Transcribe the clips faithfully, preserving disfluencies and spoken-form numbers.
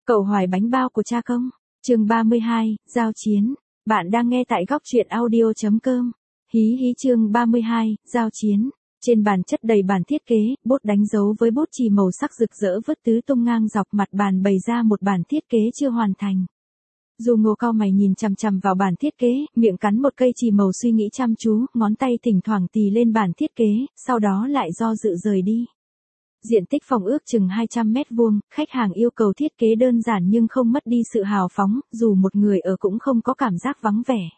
Cậu hoài bánh bao của cha công. Chương ba mươi hai, giao chiến. Bạn đang nghe tại góc truyện audio chấm com. Hí hí chương ba mươi hai, giao chiến. Trên bàn chất đầy bản thiết kế, bút đánh dấu với bút chì màu sắc rực rỡ vứt tứ tung ngang dọc mặt bàn bày ra một bản thiết kế chưa hoàn thành. Du Ngô cau mày nhìn chằm chằm vào bản thiết kế, miệng cắn một cây chì màu suy nghĩ chăm chú, ngón tay thỉnh thoảng tì lên bản thiết kế, sau đó lại do dự rời đi. Diện tích phòng ước chừng hai trăm mét vuông, khách hàng yêu cầu thiết kế đơn giản nhưng không mất đi sự hào phóng, dù một người ở cũng không có cảm giác vắng vẻ.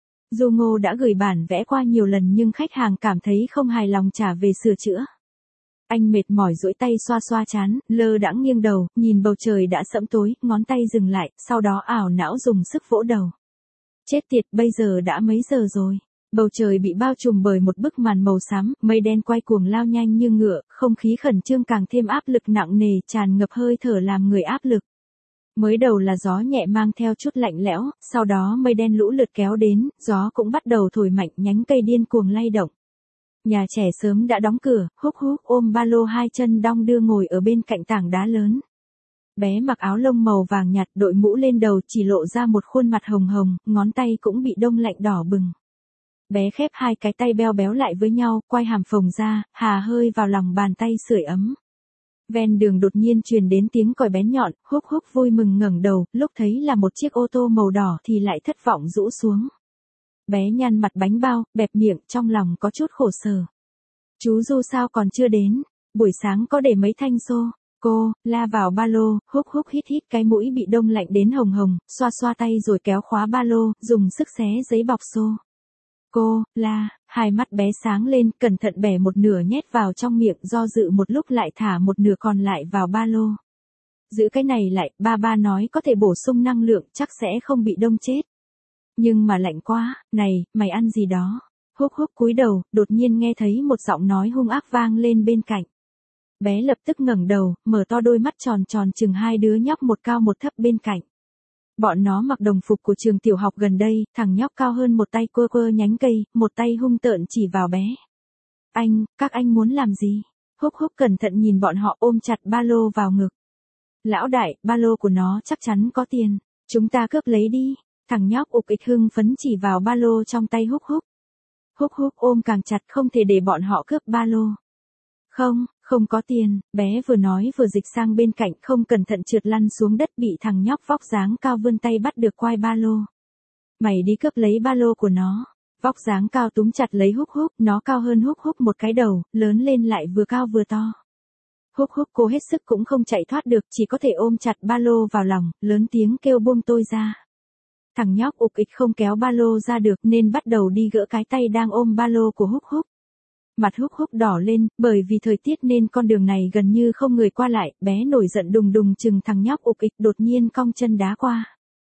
Du Ngô đã gửi bản vẽ qua nhiều lần nhưng khách hàng cảm thấy không hài lòng trả về sửa chữa. Anh mệt mỏi duỗi tay xoa xoa trán, lơ đãng nghiêng đầu, nhìn bầu trời đã sẫm tối, ngón tay dừng lại, sau đó ảo não dùng sức vỗ đầu. Chết tiệt, bây giờ đã mấy giờ rồi? Bầu trời bị bao trùm bởi một bức màn màu xám, mây đen quay cuồng lao nhanh như ngựa, không khí khẩn trương càng thêm áp lực nặng nề, tràn ngập hơi thở làm người áp lực. Mới đầu là gió nhẹ mang theo chút lạnh lẽo, sau đó mây đen lũ lượt kéo đến, gió cũng bắt đầu thổi mạnh, nhánh cây điên cuồng lay động. Nhà trẻ sớm đã đóng cửa, Húc Húc ôm ba lô hai chân đong đưa ngồi ở bên cạnh tảng đá lớn. Bé mặc áo lông màu vàng nhạt, đội mũ lên đầu chỉ lộ ra một khuôn mặt hồng hồng, ngón tay cũng bị đông lạnh đỏ bừng. Bé khép hai cái tay beo béo lại với nhau, quay hàm phồng ra, hà hơi vào lòng bàn tay sưởi ấm. Ven đường đột nhiên truyền đến tiếng còi bén nhọn, Húc Húc vui mừng ngẩng đầu, lúc thấy là một chiếc ô tô màu đỏ thì lại thất vọng rũ xuống. Bé nhăn mặt bánh bao, bẹp miệng, trong lòng có chút khổ sở. Chú Du sao còn chưa đến? Buổi sáng có để mấy thanh xô. Cô, la vào ba lô, Húc Húc hít hít cái mũi bị đông lạnh đến hồng hồng, xoa xoa tay rồi kéo khóa ba lô, dùng sức xé giấy bọc xô. Cô, la, hai mắt bé sáng lên, cẩn thận bẻ một nửa nhét vào trong miệng, do dự một lúc lại thả một nửa còn lại vào ba lô. Giữ cái này lại, ba ba nói có thể bổ sung năng lượng, chắc sẽ không bị đông chết. Nhưng mà lạnh quá, này, mày ăn gì đó? Húc Húc cúi đầu, đột nhiên nghe thấy một giọng nói hung ác vang lên bên cạnh. Bé lập tức ngẩng đầu, mở to đôi mắt tròn tròn chừng hai đứa nhóc một cao một thấp bên cạnh. Bọn nó mặc đồng phục của trường tiểu học gần đây, thằng nhóc cao hơn một tay quơ quơ nhánh cây, một tay hung tợn chỉ vào bé. Anh, các anh muốn làm gì? Húc Húc cẩn thận nhìn bọn họ ôm chặt ba lô vào ngực. Lão đại, ba lô của nó chắc chắn có tiền, chúng ta cướp lấy đi. Thằng nhóc ục ịch hưng phấn chỉ vào ba lô trong tay Húc Húc. Húc Húc ôm càng chặt không thể để bọn họ cướp ba lô. Không, không có tiền, bé vừa nói vừa dịch sang bên cạnh không cẩn thận trượt lăn xuống đất bị thằng nhóc vóc dáng cao vươn tay bắt được quai ba lô. Mày đi cướp lấy ba lô của nó. Vóc dáng cao túm chặt lấy Húc Húc, nó cao hơn Húc Húc một cái đầu, lớn lên lại vừa cao vừa to. Húc Húc cố hết sức cũng không chạy thoát được, chỉ có thể ôm chặt ba lô vào lòng, lớn tiếng kêu buông tôi ra. Thằng nhóc ục ịch không kéo ba lô ra được nên bắt đầu đi gỡ cái tay đang ôm ba lô của Húc Húc. Mặt Húc Húc đỏ lên, bởi vì thời tiết nên con đường này gần như không người qua lại, bé nổi giận đùng đùng chừng thằng nhóc ục ịch đột nhiên cong chân đá qua.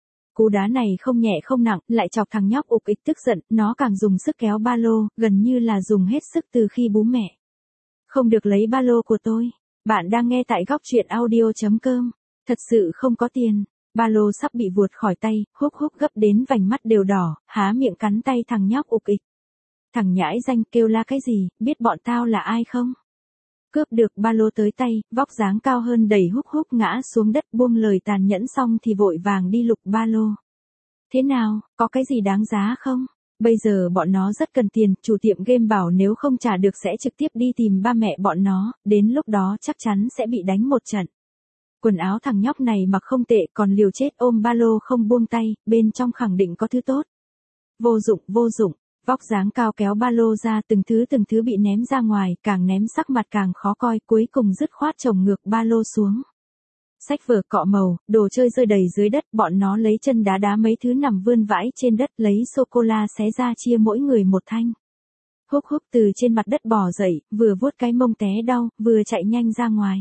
Cú đá này không nhẹ không nặng, lại chọc thằng nhóc ục ịch tức giận, nó càng dùng sức kéo ba lô, gần như là dùng hết sức từ khi bú mẹ. Không được lấy ba lô của tôi. Bạn đang nghe tại góc truyện audio chấm com. Thật sự không có tiền. Ba lô sắp bị vuột khỏi tay, Húc Húc gấp đến vành mắt đều đỏ, há miệng cắn tay thằng nhóc ục ịch. Thằng nhãi danh kêu la cái gì, biết bọn tao là ai không? Cướp được ba lô tới tay, vóc dáng cao hơn đẩy Húc Húc ngã xuống đất buông lời tàn nhẫn xong thì vội vàng đi lục ba lô. Thế nào, có cái gì đáng giá không? Bây giờ bọn nó rất cần tiền, chủ tiệm game bảo nếu không trả được sẽ trực tiếp đi tìm ba mẹ bọn nó, đến lúc đó chắc chắn sẽ bị đánh một trận. Quần áo thằng nhóc này mặc không tệ còn liều chết ôm ba lô không buông tay, bên trong khẳng định có thứ tốt. Vô dụng, vô dụng, vóc dáng cao kéo ba lô ra từng thứ từng thứ bị ném ra ngoài, càng ném sắc mặt càng khó coi, cuối cùng dứt khoát chồng ngược ba lô xuống. Sách vở cọ màu, đồ chơi rơi đầy dưới đất, bọn nó lấy chân đá đá mấy thứ nằm vươn vãi trên đất, lấy sô-cô-la xé ra chia mỗi người một thanh. Húc Húc từ trên mặt đất bò dậy, vừa vuốt cái mông té đau, vừa chạy nhanh ra ngoài.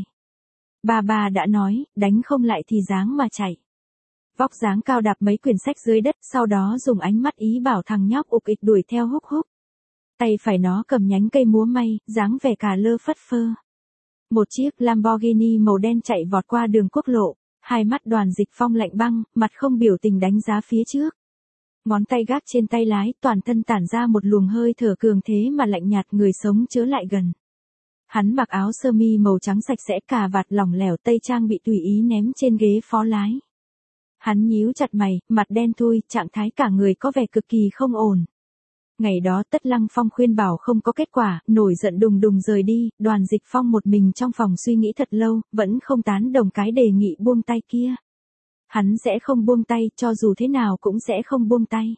Bà bà đã nói, đánh không lại thì dáng mà chạy. Vóc dáng cao đạp mấy quyển sách dưới đất, sau đó dùng ánh mắt ý bảo thằng nhóc ục ịch đuổi theo Húc Húc. Tay phải nó cầm nhánh cây múa may, dáng vẻ cả lơ phất phơ. Một chiếc Lamborghini màu đen chạy vọt qua đường quốc lộ, hai mắt Đoàn Dịch Phong lạnh băng, mặt không biểu tình đánh giá phía trước. Ngón tay gác trên tay lái, toàn thân tản ra một luồng hơi thở cường thế mà lạnh nhạt, người sống chớ lại gần. Hắn mặc áo sơ mi màu trắng sạch sẽ, cà vạt lỏng lẻo, tây trang bị tùy ý ném trên ghế phó lái. Hắn nhíu chặt mày, mặt đen thui, trạng thái cả người có vẻ cực kỳ không ổn. Ngày đó Tất Lăng Phong khuyên bảo không có kết quả, nổi giận đùng đùng rời đi, Đoàn Dịch Phong một mình trong phòng suy nghĩ thật lâu, vẫn không tán đồng cái đề nghị buông tay kia. Hắn sẽ không buông tay, cho dù thế nào cũng sẽ không buông tay.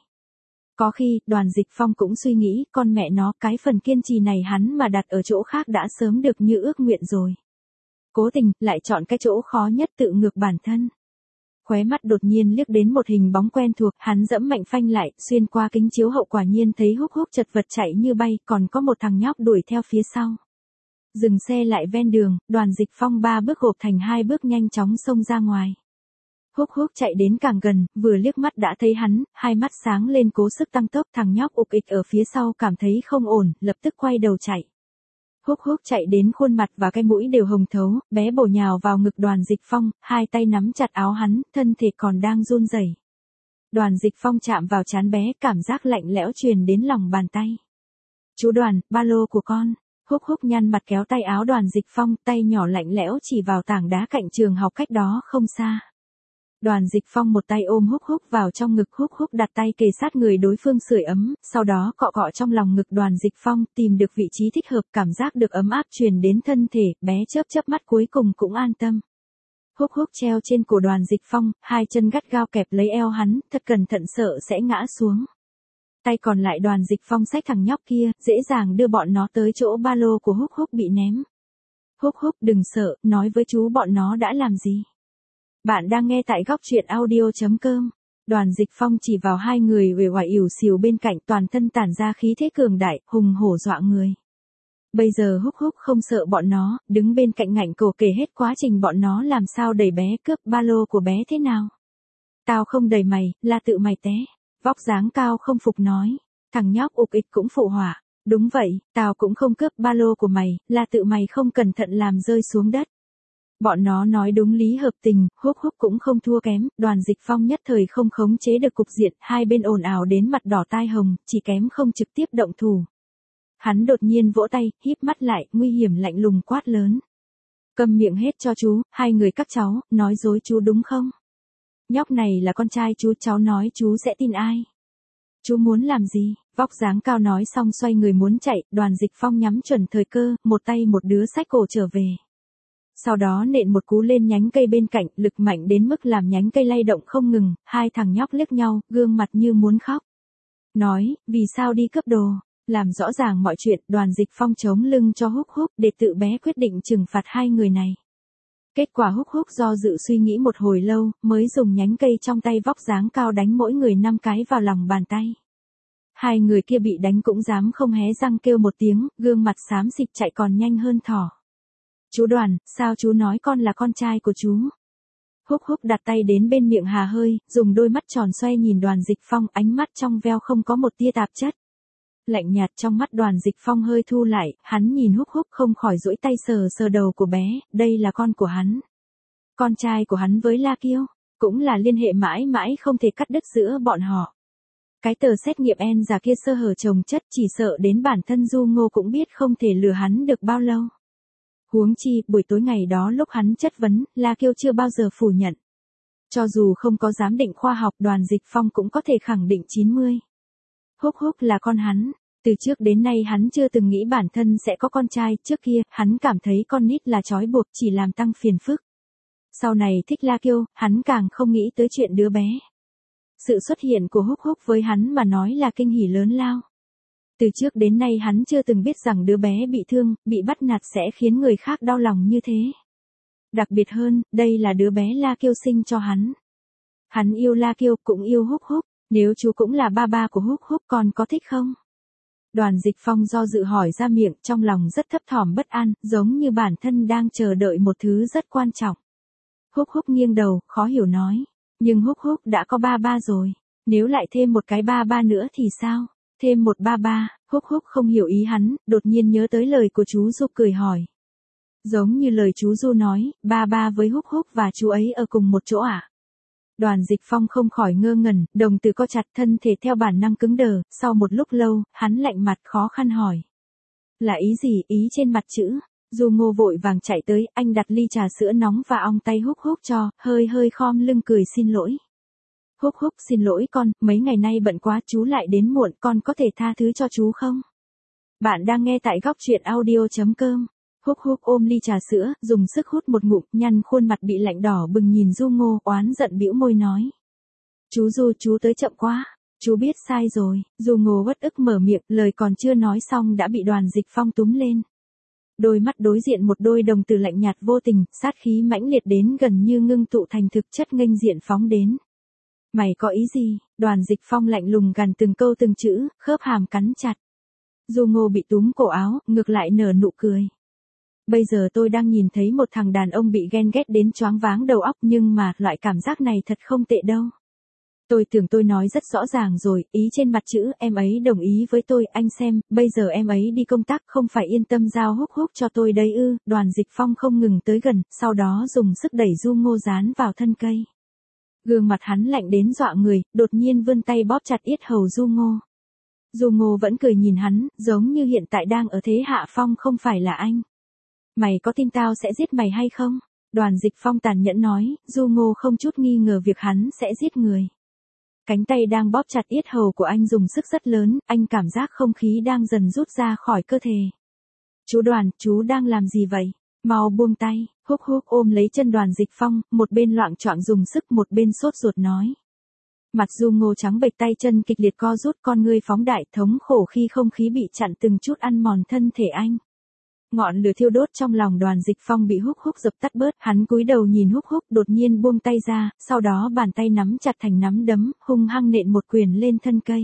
Có khi, Đoàn Dịch Phong cũng suy nghĩ, con mẹ nó, cái phần kiên trì này hắn mà đặt ở chỗ khác đã sớm được như ước nguyện rồi. Cố tình, lại chọn cái chỗ khó nhất tự ngược bản thân. Khóe mắt đột nhiên liếc đến một hình bóng quen thuộc, hắn dẫm mạnh phanh lại, xuyên qua kính chiếu hậu quả nhiên thấy Húc Húc chật vật chạy như bay, còn có một thằng nhóc đuổi theo phía sau. Dừng xe lại ven đường, Đoàn Dịch Phong ba bước gộp thành hai bước nhanh chóng xông ra ngoài. Húc Húc chạy đến càng gần, vừa liếc mắt đã thấy hắn, hai mắt sáng lên cố sức tăng tốc, thằng nhóc ục ịch ở phía sau cảm thấy không ổn, lập tức quay đầu chạy. Húc Húc chạy đến khuôn mặt và cái mũi đều hồng thấu, bé bổ nhào vào ngực Đoàn Dịch Phong, hai tay nắm chặt áo hắn, thân thể còn đang run rẩy. Đoàn Dịch Phong chạm vào trán bé, cảm giác lạnh lẽo truyền đến lòng bàn tay. Chú Đoàn, ba lô của con. Húc Húc nhăn mặt kéo tay áo Đoàn Dịch Phong, tay nhỏ lạnh lẽo chỉ vào tảng đá cạnh trường học cách đó không xa. Đoàn Dịch Phong một tay ôm Húc Húc vào trong ngực, Húc Húc đặt tay kề sát người đối phương sưởi ấm, sau đó cọ cọ trong lòng ngực Đoàn Dịch Phong, tìm được vị trí thích hợp, cảm giác được ấm áp truyền đến thân thể, bé chớp chớp mắt cuối cùng cũng an tâm. Húc Húc treo trên cổ Đoàn Dịch Phong, hai chân gắt gao kẹp lấy eo hắn, thật cẩn thận sợ sẽ ngã xuống. Tay còn lại Đoàn Dịch Phong xách thằng nhóc kia, dễ dàng đưa bọn nó tới chỗ ba lô của Húc Húc bị ném. Húc Húc đừng sợ, nói với chú bọn nó đã làm gì. Bạn đang nghe tại góc truyện audio chấm com. Đoàn Dịch Phong chỉ vào hai người uể oải ỉu xìu bên cạnh, toàn thân tản ra khí thế cường đại, hùng hổ dọa người. Bây giờ Húc Húc không sợ bọn nó, đứng bên cạnh ngạnh cổ kể hết quá trình bọn nó làm sao đẩy bé cướp ba lô của bé thế nào. Tao không đẩy mày, là tự mày té. Vóc dáng cao không phục nói. Thằng nhóc ục ịch cũng phụ họa. Đúng vậy, tao cũng không cướp ba lô của mày, là tự mày không cẩn thận làm rơi xuống đất. Bọn nó nói đúng lý hợp tình, Húc Húc cũng không thua kém, Đoàn Dịch Phong nhất thời không khống chế được cục diện, hai bên ồn ào đến mặt đỏ tai hồng, chỉ kém không trực tiếp động thủ. Hắn đột nhiên vỗ tay, híp mắt lại, nguy hiểm lạnh lùng quát lớn. Câm miệng hết cho chú, hai người các cháu, nói dối chú đúng không? Nhóc này là con trai chú, cháu nói chú sẽ tin ai? Chú muốn làm gì? Vóc dáng cao nói xong xoay người muốn chạy, Đoàn Dịch Phong nhắm chuẩn thời cơ, một tay một đứa xách cổ trở về. Sau đó nện một cú lên nhánh cây bên cạnh, lực mạnh đến mức làm nhánh cây lay động không ngừng, hai thằng nhóc liếc nhau, gương mặt như muốn khóc. Nói, vì sao đi cướp đồ? Làm rõ ràng mọi chuyện, Đoàn Dịch Phong chống lưng cho Húc Húc để tự bé quyết định trừng phạt hai người này. Kết quả Húc Húc do dự suy nghĩ một hồi lâu, mới dùng nhánh cây trong tay vóc dáng cao đánh mỗi người năm cái vào lòng bàn tay. Hai người kia bị đánh cũng dám không hé răng kêu một tiếng, gương mặt xám xịt chạy còn nhanh hơn thỏ. Chú Đoàn, sao chú nói con là con trai của chú? Húc Húc đặt tay đến bên miệng hà hơi, dùng đôi mắt tròn xoe nhìn Đoàn Dịch Phong, ánh mắt trong veo không có một tia tạp chất. Lạnh nhạt trong mắt Đoàn Dịch Phong hơi thu lại, hắn nhìn Húc Húc không khỏi duỗi tay sờ sờ đầu của bé, đây là con của hắn. Con trai của hắn với La Kiêu, cũng là liên hệ mãi mãi không thể cắt đứt giữa bọn họ. Cái tờ xét nghiệm en già kia sơ hở chồng chất, chỉ sợ đến bản thân Du Ngô cũng biết không thể lừa hắn được bao lâu. Huống chi, buổi tối ngày đó lúc hắn chất vấn, La Kiêu chưa bao giờ phủ nhận. Cho dù không có giám định khoa học, Đoàn Dịch Phong cũng có thể khẳng định chín mươi. Húc Húc là con hắn. Từ trước đến nay hắn chưa từng nghĩ bản thân sẽ có con trai, trước kia, hắn cảm thấy con nít là trói buộc, chỉ làm tăng phiền phức. Sau này thích La Kiêu, hắn càng không nghĩ tới chuyện đứa bé. Sự xuất hiện của Húc Húc với hắn mà nói là kinh hỉ lớn lao. Từ trước đến nay hắn chưa từng biết rằng đứa bé bị thương, bị bắt nạt sẽ khiến người khác đau lòng như thế. Đặc biệt hơn, đây là đứa bé La Kiêu sinh cho hắn. Hắn yêu La Kiêu, cũng yêu Húc Húc, nếu chú cũng là ba ba của Húc Húc còn có thích không? Đoàn Dịch Phong do dự hỏi ra miệng, trong lòng rất thấp thỏm bất an, giống như bản thân đang chờ đợi một thứ rất quan trọng. Húc Húc nghiêng đầu, khó hiểu nói. Nhưng Húc Húc đã có ba ba rồi. Nếu lại thêm một cái ba ba nữa thì sao? Thêm một ba ba, Húc Húc không hiểu ý hắn, đột nhiên nhớ tới lời của chú Du cười hỏi. Giống như lời chú Du nói, ba ba với Húc Húc và chú ấy ở cùng một chỗ à? Đoàn Dịch Phong không khỏi ngơ ngẩn, đồng tử co chặt, thân thể theo bản năng cứng đờ, sau một lúc lâu, hắn lạnh mặt khó khăn hỏi. Là ý gì, ý trên mặt chữ? Du Ngô vội vàng chạy tới, anh đặt ly trà sữa nóng và ong tay Húc Húc cho, hơi hơi khom lưng cười xin lỗi. Húc Húc xin lỗi con, mấy ngày nay bận quá chú lại đến muộn, con có thể tha thứ cho chú không? Bạn đang nghe tại góc truyện audio.com. Húc Húc ôm ly trà sữa, dùng sức hút một ngụm, nhăn khuôn mặt bị lạnh đỏ bừng nhìn Du Ngô, oán giận bĩu môi nói. Chú Du, chú tới chậm quá, chú biết sai rồi. Du Ngô uất ức mở miệng, lời còn chưa nói xong đã bị Đoàn Dịch Phong túm lên. Đôi mắt đối diện một đôi đồng tử lạnh nhạt vô tình, sát khí mãnh liệt đến gần như ngưng tụ thành thực chất nghênh diện phóng đến. Mày có ý gì? Đoàn Dịch Phong lạnh lùng gằn từng câu từng chữ, khớp hàm cắn chặt. Du Ngô bị túm cổ áo, ngược lại nở nụ cười. Bây giờ tôi đang nhìn thấy một thằng đàn ông bị ghen ghét đến choáng váng đầu óc, nhưng mà loại cảm giác này thật không tệ đâu. Tôi tưởng tôi nói rất rõ ràng rồi, ý trên mặt chữ em ấy đồng ý với tôi, anh xem, bây giờ em ấy đi công tác không phải yên tâm giao Húc Húc cho tôi đấy ư. Đoàn Dịch Phong không ngừng tới gần, sau đó dùng sức đẩy Du Ngô dán vào thân cây. Gương mặt hắn lạnh đến dọa người, đột nhiên vươn tay bóp chặt yết hầu Du Ngô. Du Ngô vẫn cười nhìn hắn, giống như hiện tại đang ở thế hạ phong không phải là anh. Mày có tin tao sẽ giết mày hay không? Đoàn Dịch Phong tàn nhẫn nói, Du Ngô không chút nghi ngờ việc hắn sẽ giết người. Cánh tay đang bóp chặt yết hầu của anh dùng sức rất lớn, anh cảm giác không khí đang dần rút ra khỏi cơ thể. Chú Đoàn, chú đang làm gì vậy? Mau buông tay. Húc Húc ôm lấy chân Đoàn Dịch Phong, một bên loạng choạng dùng sức, một bên sốt ruột nói. Mặt Du Ngô trắng bệch, tay chân kịch liệt co rút, con ngươi phóng đại, thống khổ khi không khí bị chặn từng chút ăn mòn thân thể anh. Ngọn lửa thiêu đốt trong lòng Đoàn Dịch Phong bị Húc Húc dập tắt bớt, hắn cúi đầu nhìn Húc Húc, đột nhiên buông tay ra, sau đó bàn tay nắm chặt thành nắm đấm, hung hăng nện một quyền lên thân cây.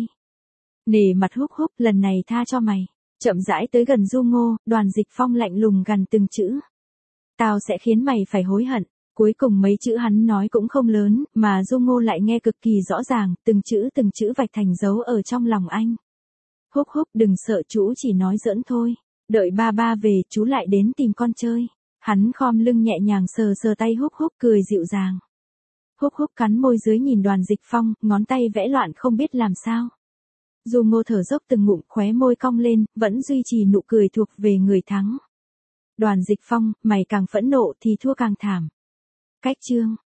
Nể mặt Húc Húc, lần này tha cho mày. Chậm rãi tới gần Du Ngô, Đoàn Dịch Phong lạnh lùng gằn từng chữ. Tao sẽ khiến mày phải hối hận. Cuối cùng mấy chữ hắn nói cũng không lớn, mà Du Ngô lại nghe cực kỳ rõ ràng, từng chữ từng chữ vạch thành dấu ở trong lòng anh. Húc Húc đừng sợ, chú chỉ nói giỡn thôi. Đợi ba ba về, chú lại đến tìm con chơi. Hắn khom lưng nhẹ nhàng sờ sờ tay Húc Húc, cười dịu dàng. Húc Húc cắn môi dưới nhìn Đoàn Dịch Phong, ngón tay vẽ loạn không biết làm sao. Du Ngô thở dốc từng ngụm, khóe môi cong lên, vẫn duy trì nụ cười thuộc về người thắng. Đoàn Dịch Phong, mày càng phẫn nộ thì thua càng thảm. Cách chương